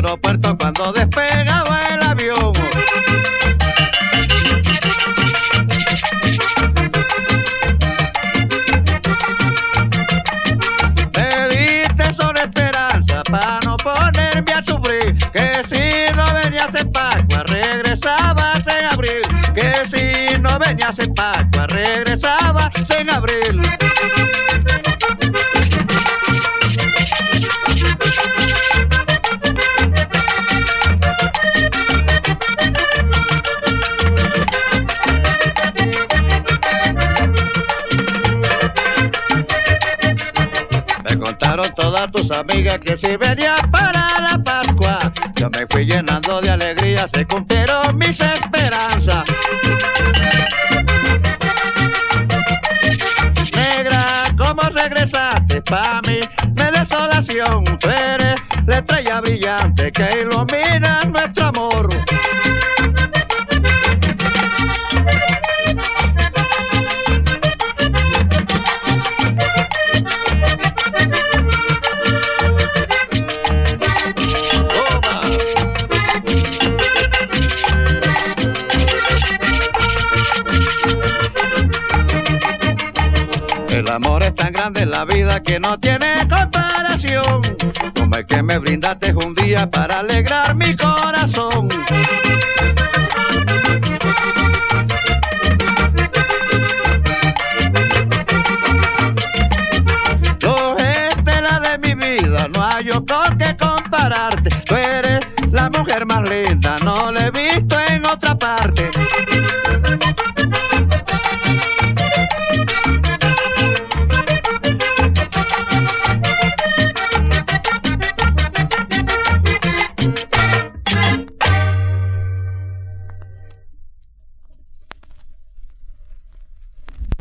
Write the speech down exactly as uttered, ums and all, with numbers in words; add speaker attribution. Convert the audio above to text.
Speaker 1: aeropuerto cuando despegaba el avión. Me diste sola esperanza para no ponerme a sufrir, que si no venías en Pascua regresabas en abril, que si no venías en Pascua regresabas en abril. Me contaron todas tus amigas que si venías para la Pascua, yo me fui llenando de alegría, se cumplieron mis esperanzas. Negra, ¿cómo regresaste pa' mí? Me desolación, tú eres la estrella brillante que ilumina nuestro amor. El amor es tan grande en la vida que no tiene comparación, como el que me brindaste un día para alegrar mi corazón.